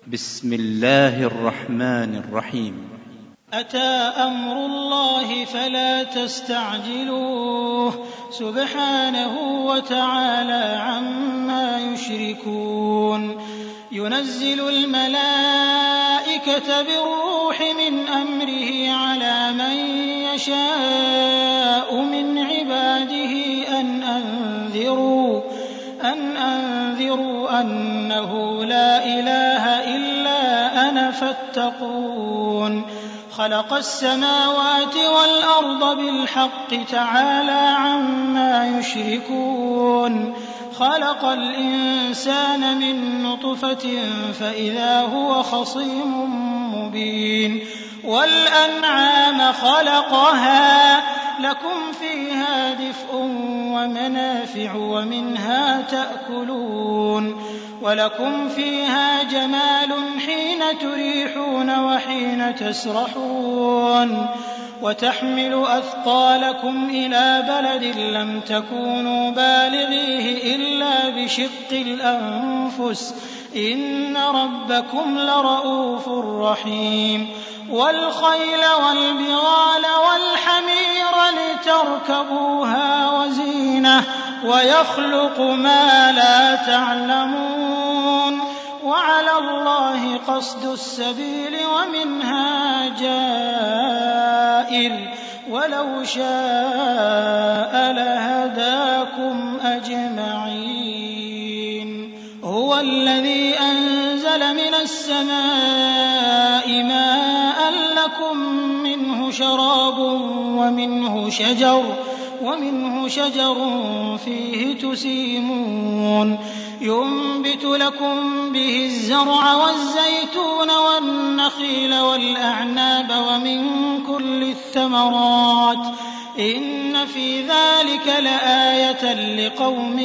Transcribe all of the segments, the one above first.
بسم الله الرحمن الرحيم. أتى أمر الله فلا تستعجلوه سبحانه وتعالى عما يشركون. ينزل الملائكة بالروح من أمره على من يشاء من عباده أن أنذروا أنه لا إله إلا أنا فاتقون. خلق السماوات والأرض بالحق تعالى عما يشركون. خلق الإنسان من نطفة فإذا هو خصيم مبين. والأنعام خلقها لكم فيها دفء ومنافع ومنها تأكلون. ولكم فيها جمال حين تريحون وحين تسرحون. وتحمل أثقالكم إلى بلد لم تكونوا بالغيه إلا بشق الأنفس إن ربكم لرءوف رحيم. والخيل والبغال والحمير لتركبوها وزينة ويخلق ما لا تعلمون. وعلى الله قصد السبيل ومنها جائر ولو شاء لهداكم أجمعين. هو الذي أنزل من السماء ماء لكم منه شراب ومنه شجر فيه تسيمون. ينبت لكم به الزرع والزيتون والنخيل والأعناب ومن كل الثمرات إن في ذلك لآية لقوم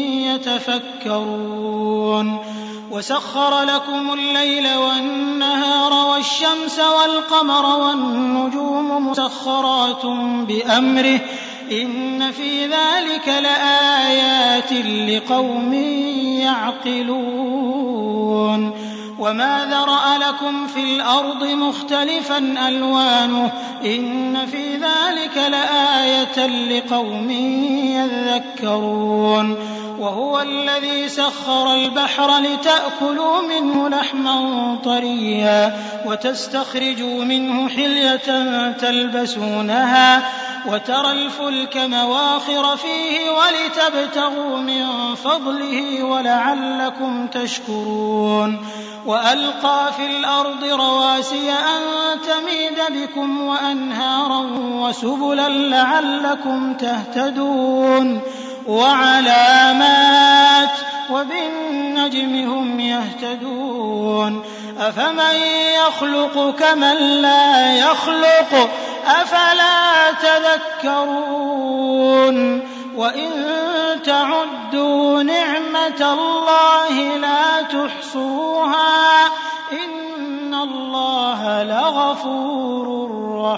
يتفكرون. وسخر لكم الليل والنهار والشمس والقمر والنجوم مسخرات بأمره إن في ذلك لآيات لقوم يعقلون. وما ذرأ لكم في الأرض مختلفا ألوانه إن في ذلك لآية لقوم يذكرون. وهو الذي سخر البحر لتأكلوا منه لحما طريا وتستخرجوا منه حلية تلبسونها وترى الفلك مواخر فيه ولتبتغوا من فضله ولعلكم تشكرون. وألقى في الأرض رواسي أن تميد بكم وأنهارا وسبلا لعلكم تهتدون. وعلامات وبالنجم هم يهتدون. أفمن يخلق كمن لا يخلق أفلا تذكرون. وإن تعدوا نعمة الله لا تحصوها إن الله لغفور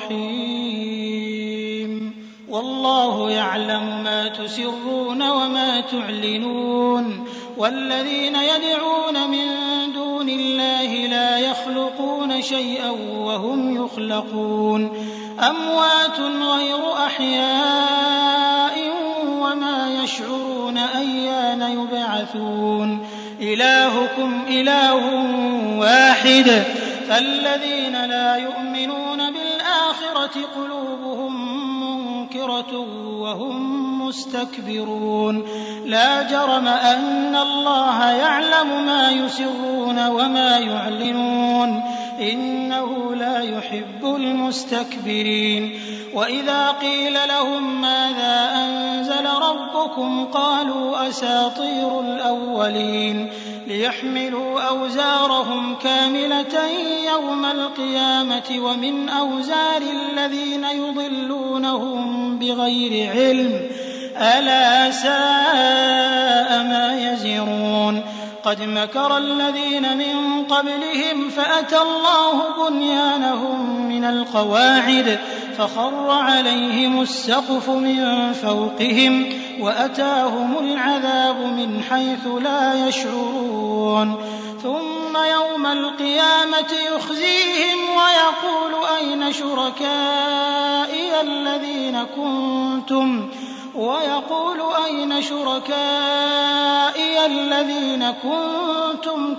رحيم. والله يعلم ما تسرون وما تعلنون. والذين يدعون من دون الله لا يخلقون شيئا وهم يخلقون. أموات غير أحياء وما يشعرون أيان يبعثون. إلهكم إله واحد فالذين لا يؤمنون بالآخرة قلوبهم منكرة وهم مستكبرون. لا جرم أن الله يعلم ما يسرون وما يعلنون إنه لا يحب المستكبرين. وإذا قيل لهم ماذا أنزل ربكم قالوا أساطير الأولين ليحملوا أوزارهم كاملة يوم القيامة ومن أوزار الذين يضلونهم بغير علم ألا ساء ما يزرون. قد مكر الذين من قبلهم فأتى الله بنيانهم من القواعد فخر عليهم السقف من فوقهم وأتاهم العذاب من حيث لا يشعرون. ثم يوم القيامة يخزيهم ويقول أين شركائي الذين كنتم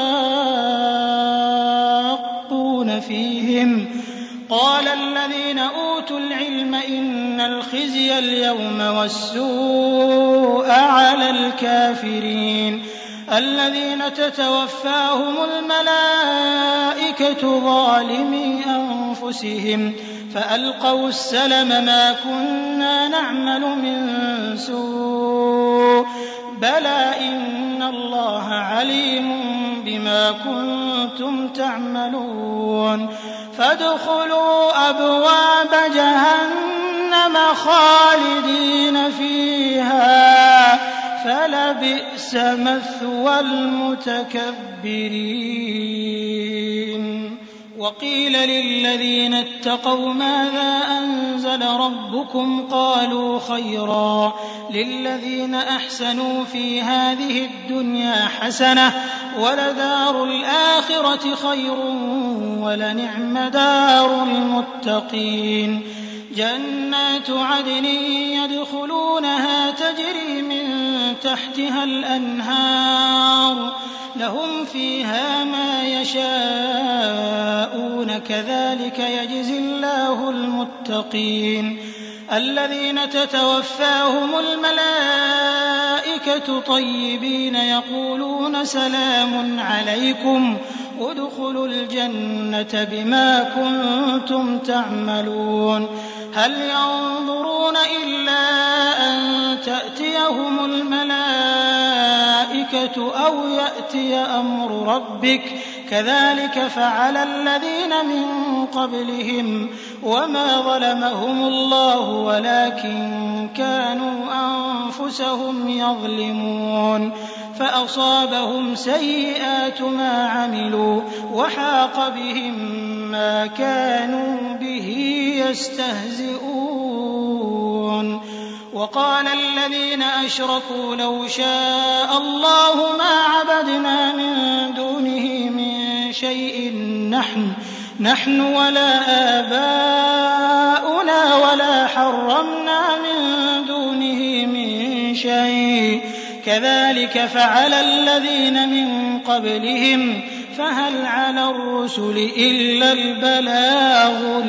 تشاقون فيهم قال الذين أوتوا العلم إن الخزي اليوم والسوء على الكافرين الذين تتوفاهم الملائكة ظالمي أنفسهم فألقوا السلم ما كنا نعمل من سوء بلى إن الله عليم بما كنتم تعملون فادخلوا أبواب جهنم خالدين فيها فلبئس مثوى المتكبرين وقيل للذين اتقوا ماذا أنزل ربكم قالوا خيرا للذين أحسنوا في هذه الدنيا حسنة ولدار الآخرة خير ولنعم دار المتقين جنات عدن يدخلونها تجري من تحتها الأنهار لهم فيها ما يشاءون كذلك يجزي الله المتقين الذين تتوفاهم الملائكة طيبين يقولون سلام عليكم ادخلوا الجنة بما كنتم تعملون هل ينظرون إلا أن تأتيهم الملائكة أو يأتي أمر ربك كذلك فعل الذين من قبلهم وما ظلمهم الله ولكن كانوا أنفسهم يظلمون فأصابهم سيئات ما عملوا وحاق بهم ما كانوا به يستهزئون وقال الذين أشركوا لو شاء الله ما عبدنا من دونه من شيء نحن ولا آباؤنا ولا حرمنا من دونه من شيء كذلك فعل الذين من قبلهم فهل على الرسل إلا البلاغ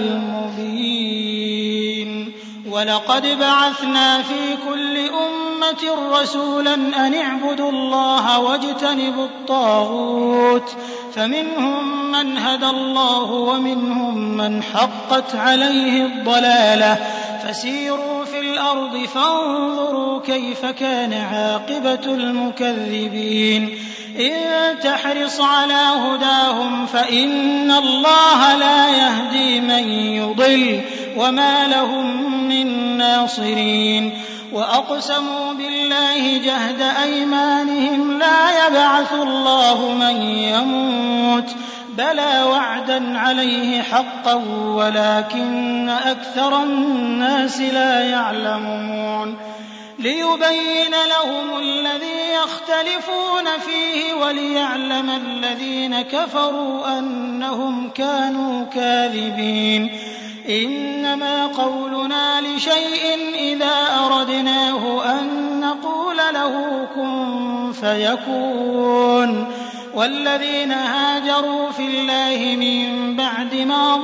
المبين ولقد بعثنا في كل أمة رسولا أن اعبدوا الله واجتنبوا الطاغوت فمنهم من هدى الله ومنهم من حقت عليه الضلالة فسيروا في الأرض فانظروا كيف كان عاقبة المكذبين إن تحرص على هداهم فإن الله لا يهدي من يضل وما لهم من ناصرين وأقسموا بالله جهد أيمانهم لا يبعث الله من يموت بلى وعدا عليه حقا ولكن أكثر الناس لا يعلمون ليبين لهم الذي يختلفون فيه وليعلم الذين كفروا أنهم كانوا كاذبين إنما قولنا لشيء إذا أردناه أن نقول له كن فيكون والذين هاجروا في الله من بعد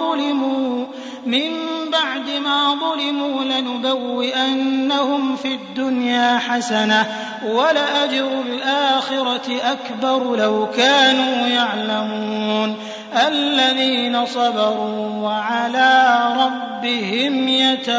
ما ظلموا لنبوئنهم في الدنيا حسنة ولأجر الآخرة أكبر لو كانوا يعلمون الذين صبروا وعلى ربهم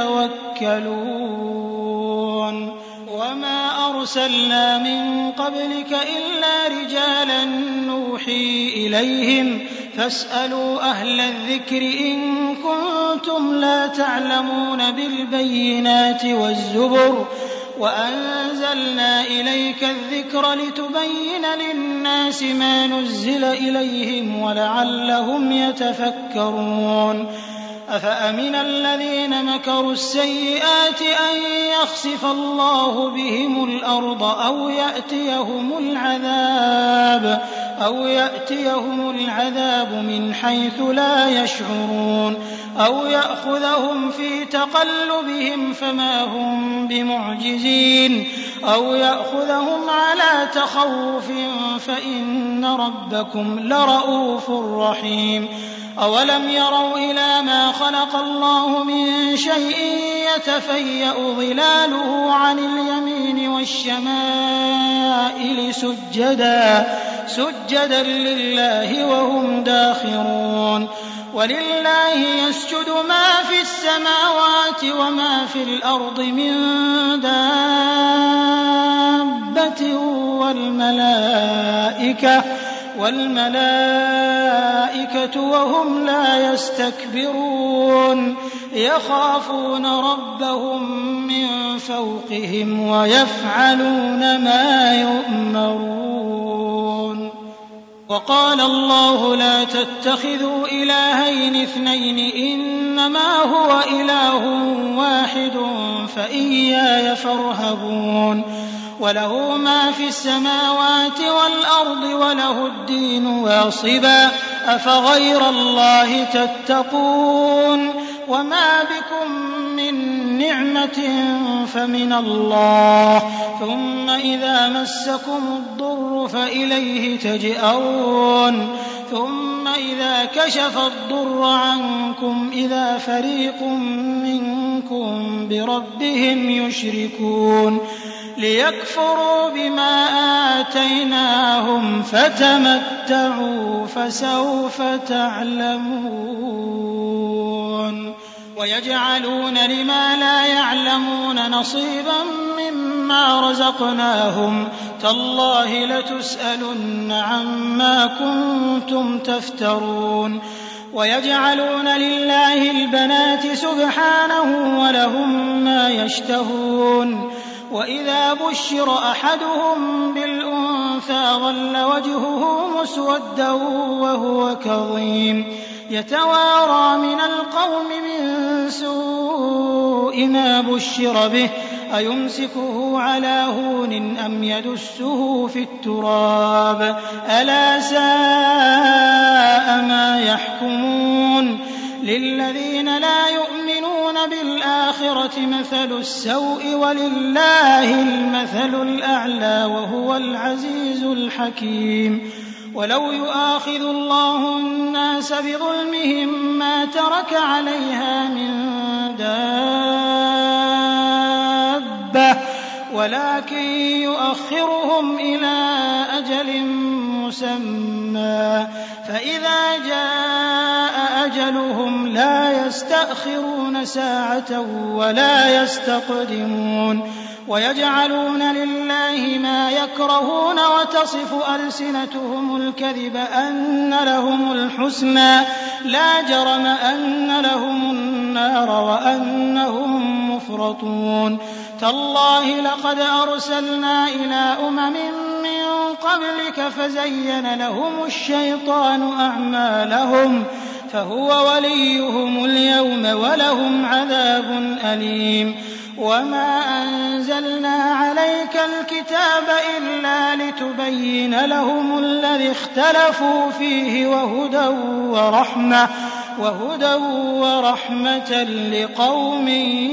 يتوكلون وما أرسلنا من قبلك إلا رجالا نوحي إليهم فاسألوا أهل الذكر إن كنتم لا تعلمون بالبينات والزبر وأنزلنا إليك الذكر لتبين للناس ما نزل إليهم ولعلهم يتفكرون أفأمن الذين مكروا السيئات أن يخسف الله بهم الأرض أو يأتيهم العذاب أو يأتيهم العذاب من حيث لا يشعرون أو يأخذهم في تقلبهم فما هم بمعجزين أو يأخذهم على تخوف فإن ربكم لرءوف رحيم أولم يروا إلى ما خلق الله من شيء يتفيأ ظلاله عن اليمين والشمائل سجدا لله وهم داخرون ولله يسجد ما في السماوات وما في الأرض من دابة والملائكة وهم لا يستكبرون يخافون ربهم من فوقهم ويفعلون ما يؤمرون وقال الله لا تتخذوا إلهين اثنين إنما هو إله واحد فإياي فارهبون وله ما في السماوات والأرض وله الدين واصبا أفغير الله تتقون وما بكم من نعمة فمن الله ثم إذا مسكم الضر فإليه تجأرون ثم إذا كشف الضر عنكم إذا فريق منكم بربهم يشركون ليكفروا بما آتيناهم فتمتعوا فسوف تعلمون ويجعلون لما لا يعلمون نصيبا مما رزقناهم تالله لتسألن عما كنتم تفترون ويجعلون لله البنات سبحانه ولهم ما يشتهون وإذا بشر أحدهم بالأنثى ظل وجهه مسودا وهو كظيم يتوارى من القوم من سوء ما بشر به أيمسكه على هون أم يدسه في التراب ألا ساء ما يحكمون للذين لا يؤمنون بالآخرة مثل السوء ولله المثل الأعلى وهو العزيز الحكيم ولو يؤاخذ الله الناس بظلمهم ما ترك عليها من دابة ولكن يؤخرهم إلى أجل مسمى فإذا جاء أجلهم لا يستأخرون ساعة ولا يستقدمون ويجعلون لله ما يكرهون وتصف ألسنتهم الكذب أن لهم الحسنى لا جرم أن لهم النار وأنهم مفرطون تالله لقد أرسلنا إلى أمم من قبلك فزين لهم الشيطان أعمالهم فهو وليهم اليوم ولهم عذاب أليم وما أنزلنا عليك الكتاب إلا لتبين لهم الذي اختلفوا فيه وهدى ورحمة لقوم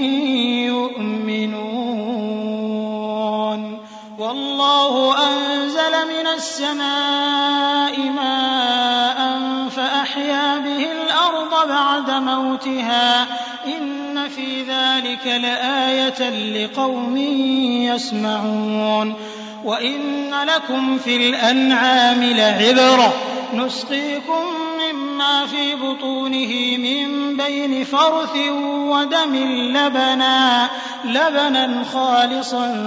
يؤمنون والله أنزل من السماء ماء فأحيا به الأرض بعد موتها إن في ذلك لآية لقوم يسمعون وإن لكم في الأنعام لعبرة نسقيكم مما في بطونه من بين فرث ودم لبنا خالصا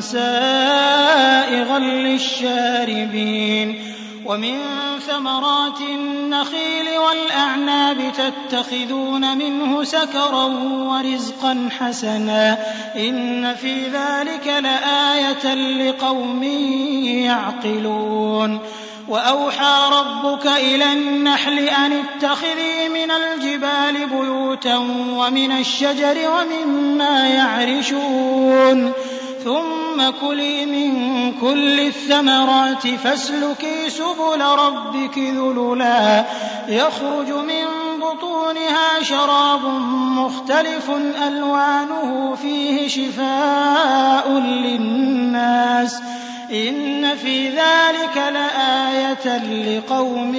سائغا للشاربين ومن ثمرات النخيل والأعناب تتخذون منه سكرا ورزقا حسنا إن في ذلك لآية لقوم يعقلون وأوحى ربك إلى النحل أن اتخذي من الجبال بيوتا ومن الشجر ومما يعرشون ثم كلي من كل الثمرات فاسلكي سبل ربك ذللا يخرج من بطونها شراب مختلف ألوانه فيه شفاء للناس إن في ذلك لآية لقوم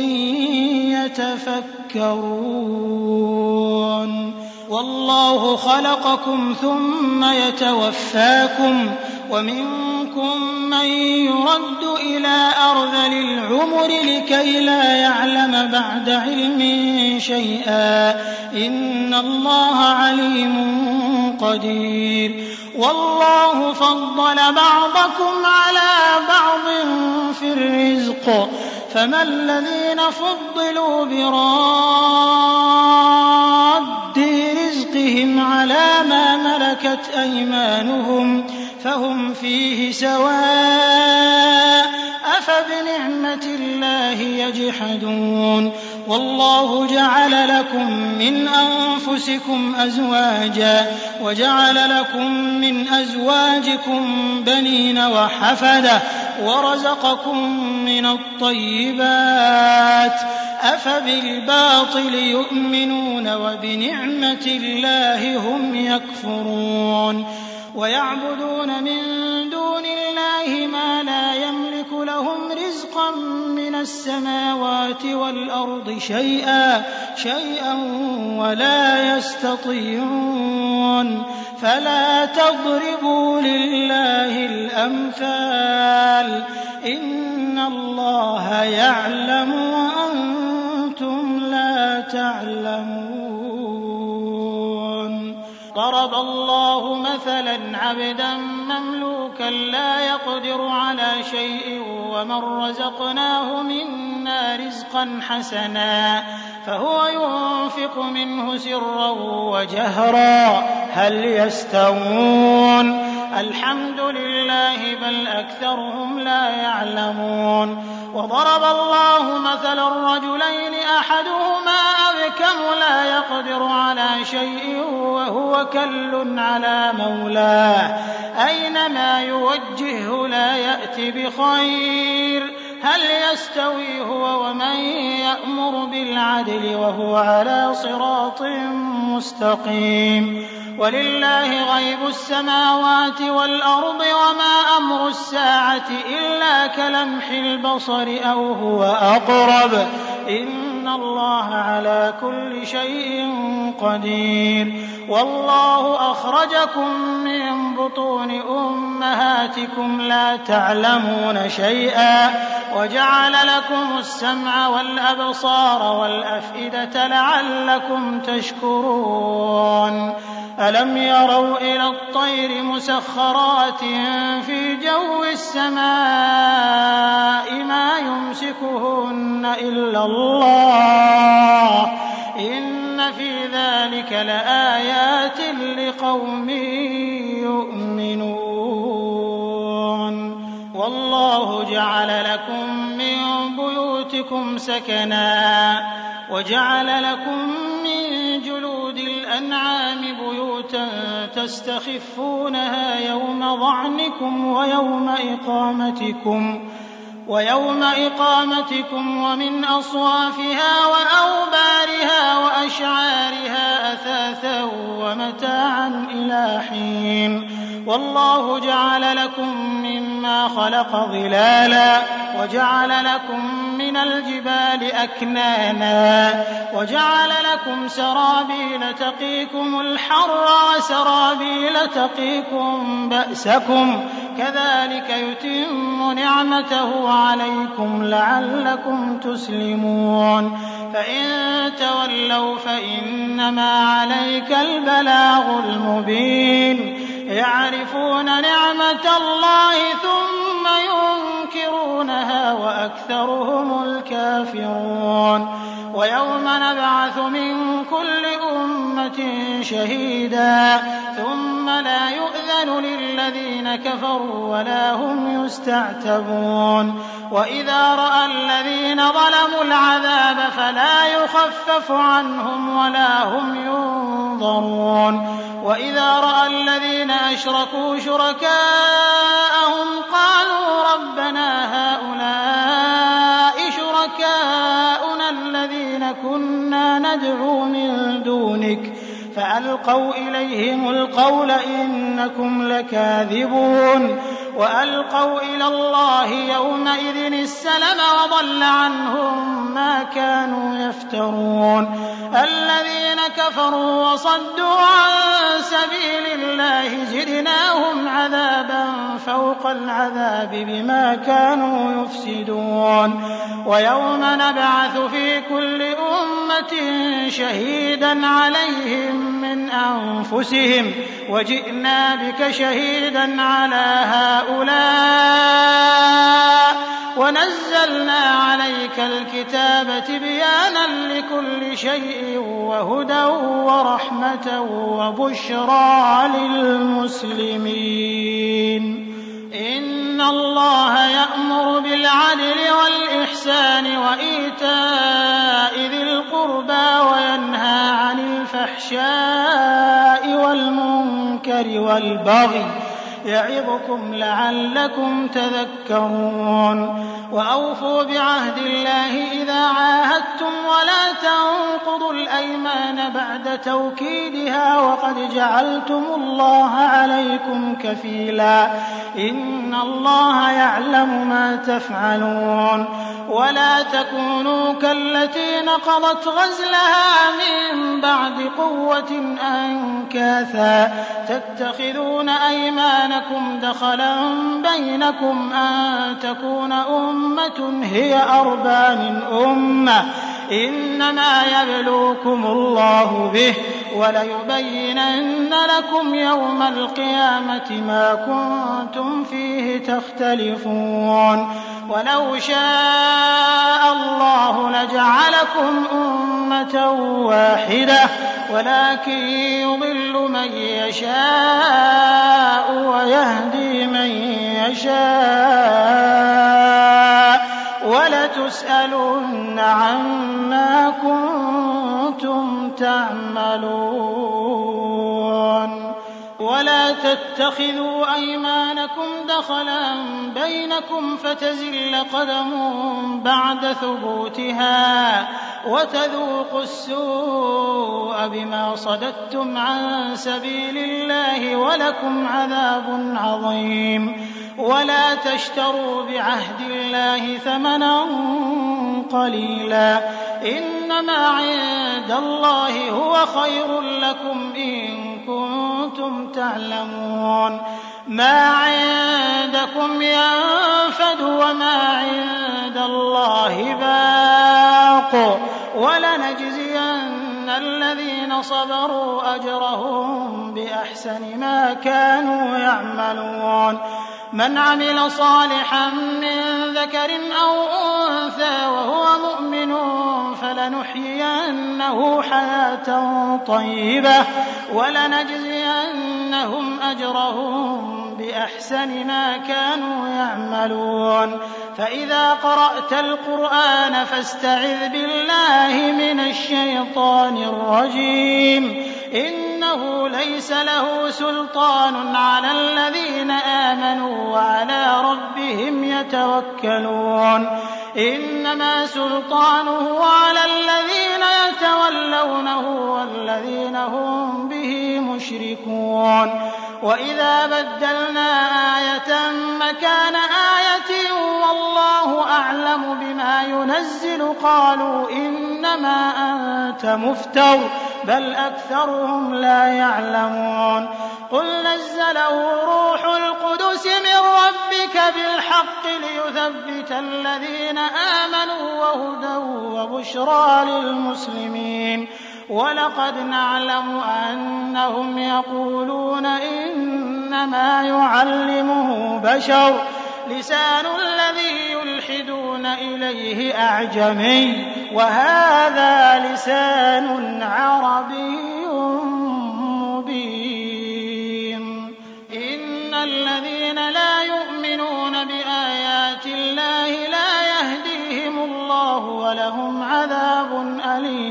يتفكرون والله خلقكم ثم يتوفاكم ومنكم من يرد إلى أرذل العمر لكي لا يعلم بعد علم شيئا إن الله عليم قدير والله فضل بعضكم على بعض في الرزق فما الذين فضلوا براد رزقهم على ما ملكت أيمانهم فهم فيه سواء أفبنعمة الله يجحدون والله جعل لكم من أنفسكم أزواجا وجعل لكم من أزواجكم بنين وحفدة ورزقكم من الطيبات أفبالباطل يؤمنون وبنعمة الله هم يكفرون ويعبدون من دون الله ما لا يملك لهم رزقا من السماوات والأرض شيئا ولا يستطيعون فلا تضربوا لله الأمثال إن الله يعلم وأنتم لا تعلمون ضرب الله مثلا عبدا مملوكا لا يقدر على شيء ومن رزقناه منا رزقا حسنا فهو ينفق منه سرا وجهرا هل يستوون الحمد لله بل أكثرهم لا يعلمون وضرب الله مثلا رجلين أحدهما أبكم لا يقدر على شيء وهو كل على مولاه أينما يوجهه لا يأتي بخير هل يستوي هو ومن يأمر بالعدل وهو على صراط مستقيم ولله غيب السماوات والأرض وما أمر الساعة إلا كلمح البصر أو هو أقرب إن الله على كل شيء قدير والله أخرجكم من بطون أمهاتكم لا تعلمون شيئا وجعل لكم السمع والأبصار والأفئدة لعلكم تشكرون ألم يروا إلى الطير مسخرات في جو السماء ما يمسكهن إلا الله إن في ذلك لآيات لقوم يؤمنون والله جعل لكم من بيوتكم سكنا وجعل لكم من جلود الأنعام بيوتا تستخفونها يوم ظعنكم ويوم إقامتكم ومن أصوافها وأوبارها وأشعارها أثاثا ومتاعا إلى حين والله جعل لكم مما خلق ظلالا وجعل لكم من الجبال أكنانا وجعل لكم سرابيل تقيكم الحر وسرابيل تقيكم بأسكم كذلك يتم نعمته عليكم لعلكم تسلمون فإن تولوا فإنما عليك البلاغ المبين يعرفون نعمة الله ثم ينكرونها وأكثرهم الكافرون ويوم نبعث من كل أمة شهيدا ثم لا يؤذن للذين كفروا ولا هم يستعتبون وإذا رأى الذين ظلموا العذاب فلا يخفف عنهم ولا هم ينظرون وإذا رأى الذين أشركوا شركاءهم قالوا ربنا هؤلاء شركاؤنا الذين كنا ندعو من دونك فألقوا إليهم القول إنكم لكاذبون وألقوا إلى الله يومئذ السلم وضل عنهم ما كانوا يفترون الذين كفروا وصدوا عن سبيل الله زدناهم عذابا فوق العذاب بما كانوا يفسدون ويوم نبعث في كل أمة شهيدا عليهم من أنفسهم وجئنا بك شهيدا على هؤلاء ونزلنا عليك الكتاب تبيانا لكل شيء وهدى ورحمة وبشرى للمسلمين إن الله يأمر بالعدل والإحسان وإيتاء ذي القربى وينهى عن الفحشاء والمنكر والبغي يعظكم لعلكم تذكرون وأوفوا بعهد الله إذا عاهدتم ولا تنقضوا الأيمان بعد توكيدها وقد جعلتم الله عليكم كفيلا إن الله يعلم ما تفعلون ولا تكونوا كالتي نقضت غزلها من بعد قوة أنكاثا تتخذون أيمانكم دخلا بينكم أن تكون أمة هي أربى من أمة إنما يبلوكم الله به وليبينن لكم يوم القيامة ما كنتم فيه تختلفون ولو شاء الله لجعلكم أمة واحدة ولكن يضل من يشاء ويهدي من يشاء ولتسألن عما كنتم تعملون ولا تتخذوا أيمانكم دخلا بينكم فتزل قدم بعد ثبوتها وتذوقوا السوء بما صددتم عن سبيل الله ولكم عذاب عظيم ولا تشتروا بعهد الله ثمنا قليلا إنما عند الله هو خير لكم إن كنتم تعلمون ما عندكم ينفد وما عند الله باق ولنجزين الذين صبروا أجرهم بأحسن ما كانوا يعملون من عمل صالحا من ذكر أو أنثى وهو مؤمن فلنحيينه حياة طيبة ولنجزينهم أجرهم بأحسن ما كانوا يعملون فإذا قرأت القرآن فاستعذ بالله من الشيطان الرجيم إنه ليس له سلطان على الذين آمنوا وعلى ربهم يتوكلون إنما سلطانه على الذين يتولونه والذين هم به مشركون وإذا بدلنا آية مكان آية والله أعلم بما ينزل قالوا إنما أنت مفتر بل أكثرهم لا يعلمون قل نزله روح القدس من ربك بالحق ليثبت الذين آمنوا وهدى وبشرى للمسلمين ولقد نعلم أنهم يقولون إنما يعلمه بشر لسان الذي يلحدون إليه أعجمي وهذا لسان عربي مبين إن الذين لا يؤمنون بآيات الله لا يهديهم الله ولهم عذاب أليم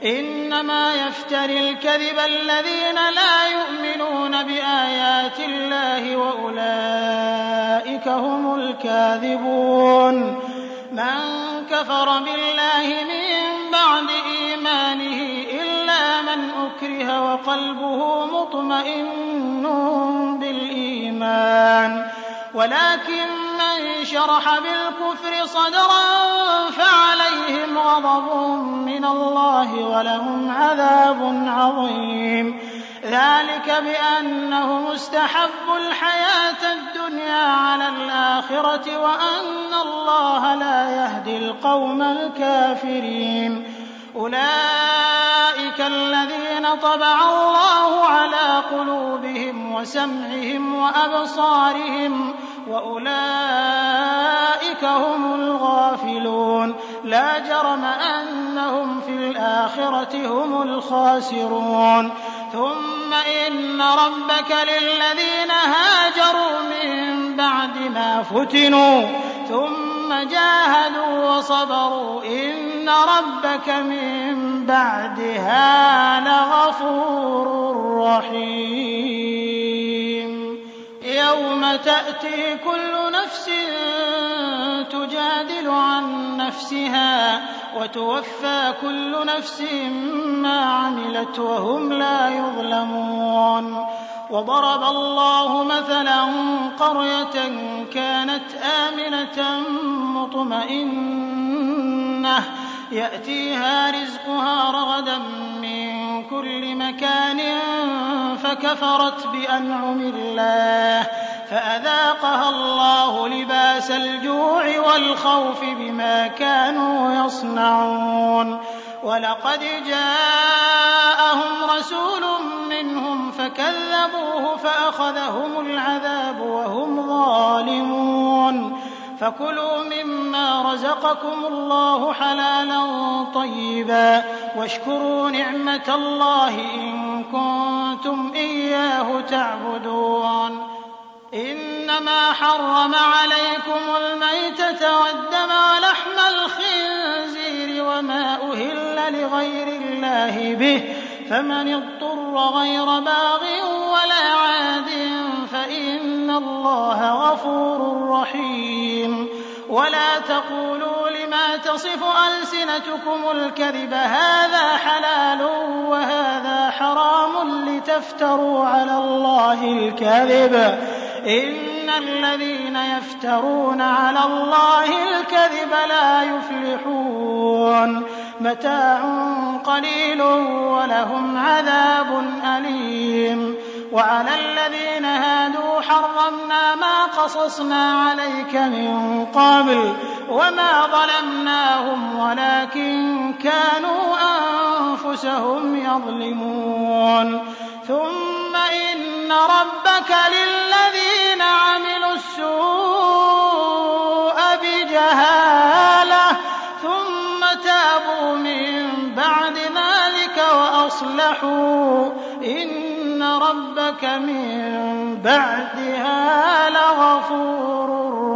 إنما يفتري الكذب الذين لا يؤمنون بآيات الله وأولئك هم الكاذبون. من كفر بالله من بعد إيمانه إلا من أكره وقلبه مطمئن بالإيمان، ولكن من شرح بالكفر صدرا فعليهم غضب من الله ولهم عذاب عظيم. ذلك بأنهم استحبوا الحياة الدنيا على الآخرة وأن الله لا يهدي القوم الكافرين. أولئك الذين طبع الله على قلوبهم وسمعهم وأبصارهم وأولئك هم الغافلون. لا جرم أنهم في الآخرة هم الخاسرون. ثم إن ربك للذين هاجروا من بعد ما فتنوا ثم جاهدوا وصبروا إن ربك من بعدها لغفور رحيم. يوم تأتي كل نفس تجادل عن نفسها وتوفى كل نفس ما عملت وهم لا يظلمون. وضرب الله مثلا قرية كانت آمنة مطمئنة يأتيها رزقها رغدا من كل مكان فكفرت بأنعم الله فأذاقها الله لباس الجوع والخوف بما كانوا يصنعون. ولقد جاءهم رسول منهم فكذبوه فأخذهم العذاب وهم ظالمون. فكلوا مما رزقكم الله حلالا طيبا واشكروا نعمة الله إن كنتم إياه تعبدون. إنما حرم عليكم الميتة والدم ولحم الخنزير وما أهل لغير الله به فمن اضطر غير باغ ولا عاد فإن الله غفور رحيم. ولا تقولوا لما تصف ألسنتكم الكذب هذا حلال وهذا حرام لتفتروا على الله الكذب إن الذين يفترون على الله الكذب لا يفلحون. متاع قليل ولهم عذاب أليم. وعلى الذين هادوا حرمنا ما قصصنا عليك من قبل وما ظلمناهم ولكن كانوا أنفسهم يظلمون. ثم إن ربك للذين عملوا السوء بجهالة ثم تابوا من بعد ذلك وأصلحوا إن ربك من بعدها لغفور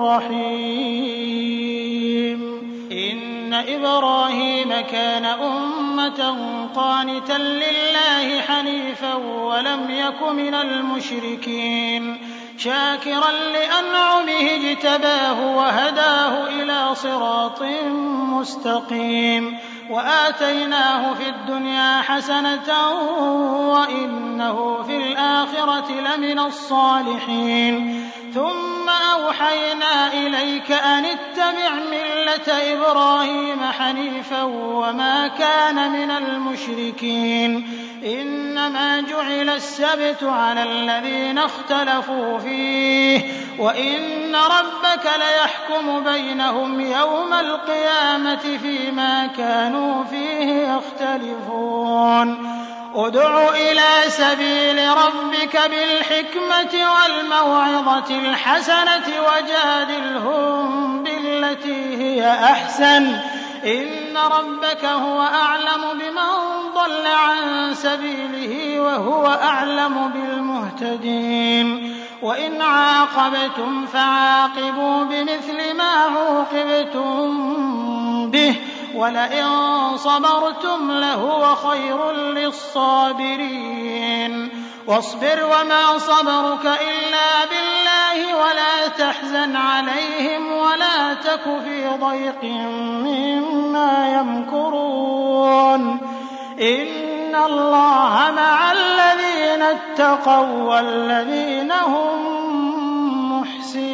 رحيم. إن إبراهيم كان أمة قانتا لله حنيفا ولم يك من المشركين شاكرا لأنعمه اجتباه وهداه إلى صراط مستقيم. وآتيناه في الدنيا حسنة وإنه في الآخرة لمن الصالحين. ثم أوحينا إليك أن اتبع ملة إبراهيم حنيفا وما كان من المشركين. إنما جعل السبت على الذين اختلفوا فيه وإن ربك ليحكم بينهم يوم القيامة فيما كانوا فيه يختلفون. ادع إلى سبيل ربك بالحكمة والموعظة الحسنة وجادلهم بالتي هي أحسن إن ربك هو أعلم بمن ضل عن سبيله وهو أعلم بالمهتدين. وإن عاقبتم فعاقبوا بمثل ما عوقبتم به وَلَئِن صَبَرْتُمْ لَهُوَ خَيْرٌ لِّلصَّابِرِينَ وَاصْبِرْ وَمَا صَبْرُكَ إِلَّا بِاللَّهِ وَلَا تَحْزَنْ عَلَيْهِمْ وَلَا تَكُ فِي ضَيْقٍ مِّمَّا يَمْكُرُونَ إِنَّ اللَّهَ مَعَ الَّذِينَ اتَّقَوا وَّالَّذِينَ هُم مُّحْسِنُونَ